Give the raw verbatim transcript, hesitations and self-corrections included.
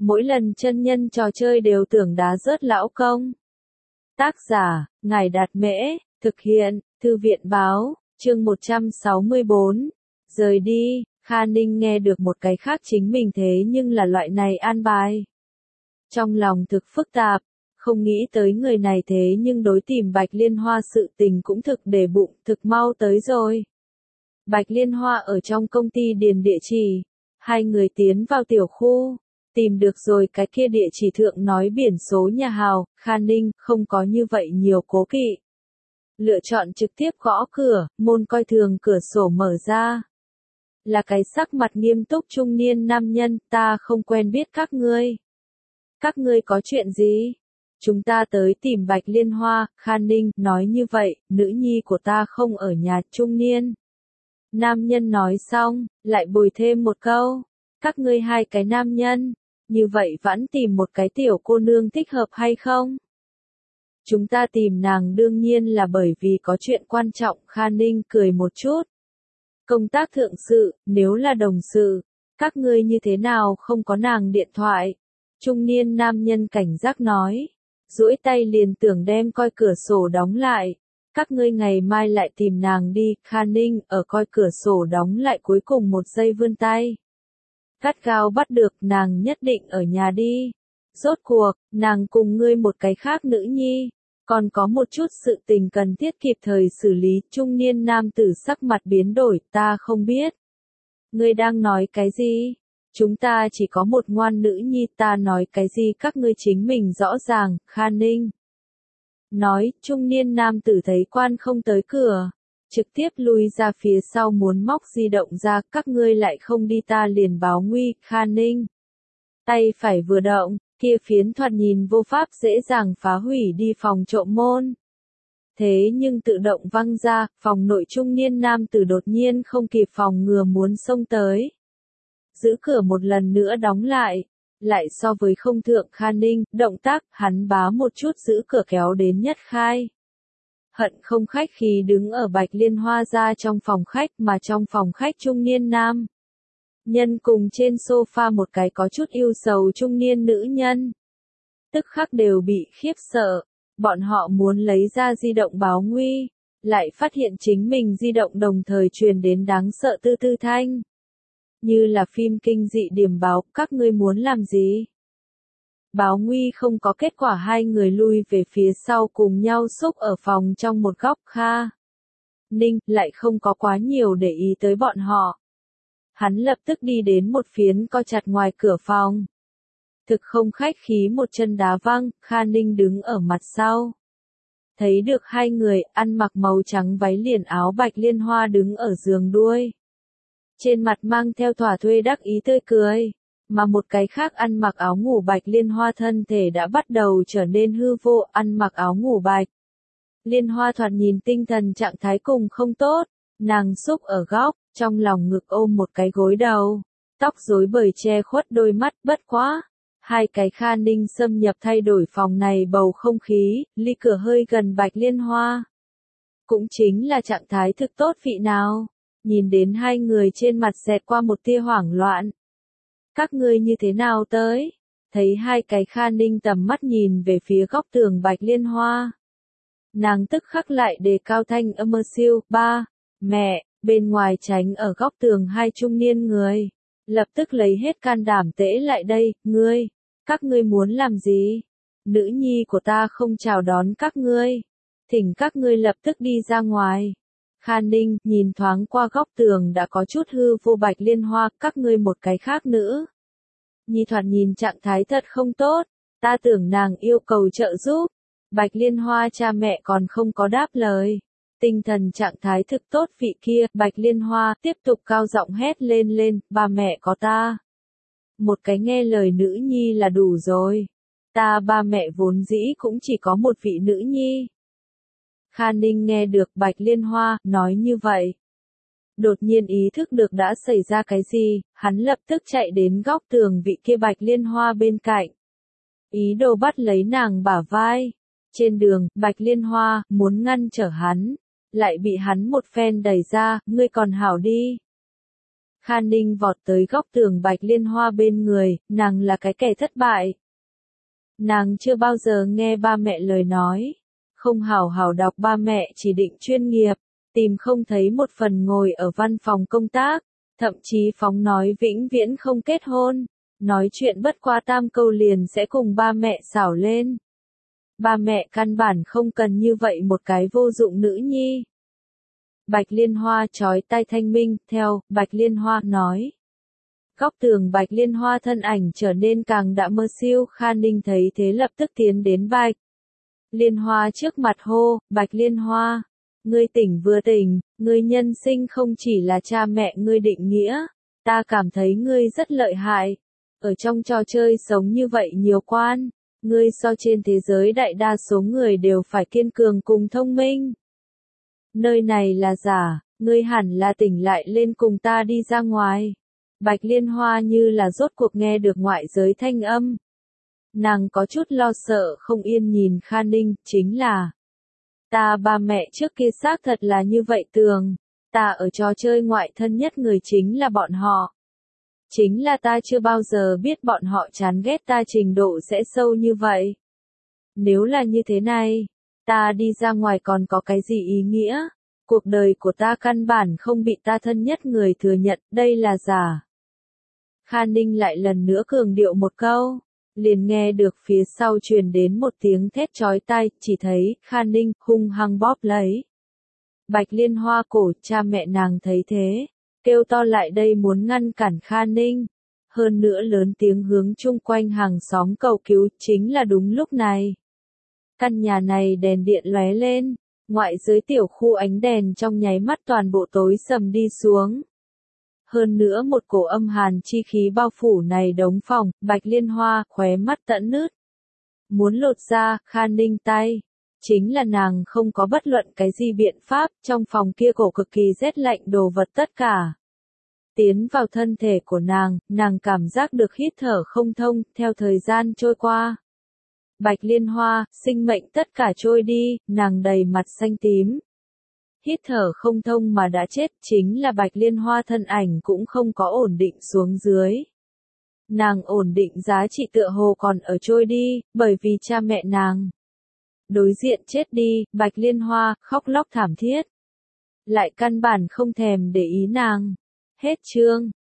mỗi lần chân nhân trò chơi đều tưởng đá rớt lão công. Tác giả, Ngài Đạt Mễ, thực hiện, Thư viện Báo, chương một trăm sáu mươi bốn. Rời đi, Kha Ninh nghe được một cái khác chính mình thế nhưng là loại này an bài. Trong lòng thực phức tạp, không nghĩ tới người này thế nhưng đối tìm Bạch Liên Hoa sự tình cũng thực để bụng, thực mau tới rồi. Bạch Liên Hoa ở trong công ty điền địa chỉ, hai người tiến vào tiểu khu, tìm được rồi cái kia địa chỉ thượng nói biển số nhà hào, Kha Ninh không có như vậy nhiều cố kỵ. Lựa chọn trực tiếp gõ cửa, môn coi thường cửa sổ mở ra. Là cái sắc mặt nghiêm túc trung niên nam nhân, ta không quen biết các ngươi. Các ngươi có chuyện gì? Chúng ta tới tìm Bạch Liên Hoa, Kha Ninh nói như vậy, nữ nhi của ta không ở nhà. Trung niên nam nhân nói xong, lại bồi thêm một câu, các ngươi hai cái nam nhân, như vậy vẫn tìm một cái tiểu cô nương thích hợp hay không? Chúng ta tìm nàng đương nhiên là bởi vì có chuyện quan trọng. Kha Ninh cười một chút. Công tác thượng sự, nếu là đồng sự, các ngươi như thế nào không có nàng điện thoại? Trung niên nam nhân cảnh giác nói, duỗi tay liền tưởng đem coi cửa sổ đóng lại. Các ngươi ngày mai lại tìm nàng đi. Kha Ninh ở coi cửa sổ đóng lại cuối cùng một giây vươn tay. Gắt gao bắt được, nàng nhất định ở nhà đi. Rốt cuộc, nàng cùng ngươi một cái khác nữ nhi, còn có một chút sự tình cần thiết kịp thời xử lý. Trung niên nam tử sắc mặt biến đổi, ta không biết. Ngươi đang nói cái gì? Chúng ta chỉ có một ngoan nữ nhi, ta nói cái gì các ngươi chính mình rõ ràng. Kha Ninh nói, trung niên nam tử thấy quan không tới cửa, trực tiếp lui ra phía sau muốn móc di động ra, các ngươi lại không đi ta liền báo nguy. Kha Ninh tay phải vừa động, kia phiến thoạt nhìn vô pháp dễ dàng phá hủy đi phòng trộm môn. Thế nhưng tự động văng ra, phòng nội trung niên nam tử đột nhiên không kịp phòng ngừa muốn xông tới. Giữ cửa một lần nữa đóng lại, lại so với không thượng. Kha Ninh, động tác, hắn bá một chút giữ cửa kéo đến nhất khai. Hận không khách khí đứng ở Bạch Liên Hoa ra trong phòng khách, mà trong phòng khách trung niên nam nhân cùng trên sofa một cái có chút yêu sầu trung niên nữ nhân. Tức khắc đều bị khiếp sợ, bọn họ muốn lấy ra di động báo nguy, lại phát hiện chính mình di động đồng thời truyền đến đáng sợ tư tư thanh. Như là phim kinh dị điểm báo, các ngươi muốn làm gì? Báo nguy không có kết quả, hai người lui về phía sau cùng nhau xúc ở phòng trong một góc. Kha Ninh lại không có quá nhiều để ý tới bọn họ. Hắn lập tức đi đến một phiến co chặt ngoài cửa phòng. Thực không khách khí một chân đá văng, Kha Ninh đứng ở mặt sau. Thấy được hai người ăn mặc màu trắng váy liền áo Bạch Liên Hoa đứng ở giường đuôi. Trên mặt mang theo thỏa thuê đắc ý tươi cười, mà một cái khác ăn mặc áo ngủ Bạch Liên Hoa thân thể đã bắt đầu trở nên hư vô. Ăn mặc áo ngủ Bạch Liên Hoa thoạt nhìn tinh thần trạng thái cùng không tốt, nàng xúc ở góc, trong lòng ngực ôm một cái gối đầu, tóc rối bời che khuất đôi mắt. Bất quá, hai cái Kha Ninh xâm nhập thay đổi phòng này bầu không khí, ly cửa hơi gần Bạch Liên Hoa. Cũng chính là trạng thái thực tốt vị nào. Nhìn đến hai người trên mặt xẹt qua một tia hoảng loạn. Các ngươi như thế nào tới? Thấy hai cái Kha Ninh tầm mắt nhìn về phía góc tường Bạch Liên Hoa. Nàng tức khắc lại đề cao thanh âm siêu. Ba, mẹ, bên ngoài tránh ở góc tường hai trung niên người. Lập tức lấy hết can đảm tễ lại đây. Ngươi, các ngươi muốn làm gì? Nữ nhi của ta không chào đón các ngươi. Thỉnh các ngươi lập tức đi ra ngoài. Kha Ninh nhìn thoáng qua góc tường đã có chút hư vô Bạch Liên Hoa, các ngươi một cái khác nữa. Nhi thoạt nhìn trạng thái thật không tốt, ta tưởng nàng yêu cầu trợ giúp. Bạch Liên Hoa cha mẹ còn không có đáp lời. Tinh thần trạng thái thực tốt vị kia. Bạch Liên Hoa tiếp tục cao giọng hét lên lên, ba mẹ có ta. Một cái nghe lời nữ nhi là đủ rồi. Ta ba mẹ vốn dĩ cũng chỉ có một vị nữ nhi. Kha Ninh nghe được Bạch Liên Hoa nói như vậy. Đột nhiên ý thức được đã xảy ra cái gì, hắn lập tức chạy đến góc tường vị kia Bạch Liên Hoa bên cạnh. Ý đồ bắt lấy nàng bả vai. Trên đường, Bạch Liên Hoa muốn ngăn trở hắn, lại bị hắn một phen đẩy ra, ngươi còn hảo đi. Kha Ninh vọt tới góc tường Bạch Liên Hoa bên người, nàng là cái kẻ thất bại. Nàng chưa bao giờ nghe ba mẹ lời nói, không hào hào đọc ba mẹ chỉ định chuyên nghiệp, tìm không thấy một phần ngồi ở văn phòng công tác, thậm chí phóng nói vĩnh viễn không kết hôn, nói chuyện bất qua tam câu liền sẽ cùng ba mẹ xảo lên. Ba mẹ căn bản không cần như vậy một cái vô dụng nữ nhi. Bạch Liên Hoa chói tai thanh minh, theo, Bạch Liên Hoa nói. Góc tường Bạch Liên Hoa thân ảnh trở nên càng đạm mơ siêu, Kha Ninh thấy thế lập tức tiến đến Bạch Liên Hoa trước mặt hô, Bạch Liên Hoa, ngươi tỉnh vừa tỉnh, ngươi nhân sinh không chỉ là cha mẹ ngươi định nghĩa, ta cảm thấy ngươi rất lợi hại, ở trong trò chơi sống như vậy nhiều quan, ngươi so trên thế giới đại đa số người đều phải kiên cường cùng thông minh. Nơi này là giả, ngươi hẳn là tỉnh lại lên cùng ta đi ra ngoài. Bạch Liên Hoa như là rốt cuộc nghe được ngoại giới thanh âm. Nàng có chút lo sợ không yên nhìn Kha Ninh, chính là ta ba mẹ trước kia xác thật là như vậy tường, ta ở trò chơi ngoại thân nhất người chính là bọn họ. Chính là ta chưa bao giờ biết bọn họ chán ghét ta trình độ sẽ sâu như vậy. Nếu là như thế này, ta đi ra ngoài còn có cái gì ý nghĩa? Cuộc đời của ta căn bản không bị ta thân nhất người thừa nhận, đây là giả. Kha Ninh lại lần nữa cường điệu một câu, liền nghe được phía sau truyền đến một tiếng thét chói tai, chỉ thấy Kha Ninh hung hăng bóp lấy Bạch Liên Hoa cổ, cha mẹ nàng thấy thế, kêu to lại đây muốn ngăn cản Kha Ninh, hơn nữa lớn tiếng hướng chung quanh hàng xóm cầu cứu, chính là đúng lúc này. Căn nhà này đèn điện lóe lên, ngoại giới tiểu khu ánh đèn trong nháy mắt toàn bộ tối sầm đi xuống. Hơn nữa một cổ âm hàn chi khí bao phủ này đống phòng, Bạch Liên Hoa khóe mắt tận nứt. Muốn lột ra, Kha Ninh tay. Chính là nàng không có bất luận cái gì biện pháp, trong phòng kia cổ cực kỳ rét lạnh đồ vật tất cả. Tiến vào thân thể của nàng, nàng cảm giác được hít thở không thông, theo thời gian trôi qua. Bạch Liên Hoa, sinh mệnh tất cả trôi đi, nàng đầy mặt xanh tím. Hít thở không thông mà đã chết, chính là Bạch Liên Hoa thân ảnh cũng không có ổn định xuống dưới. Nàng ổn định giá trị tựa hồ còn ở trôi đi, bởi vì cha mẹ nàng đối diện chết đi, Bạch Liên Hoa khóc lóc thảm thiết. Lại căn bản không thèm để ý nàng. Hết chương.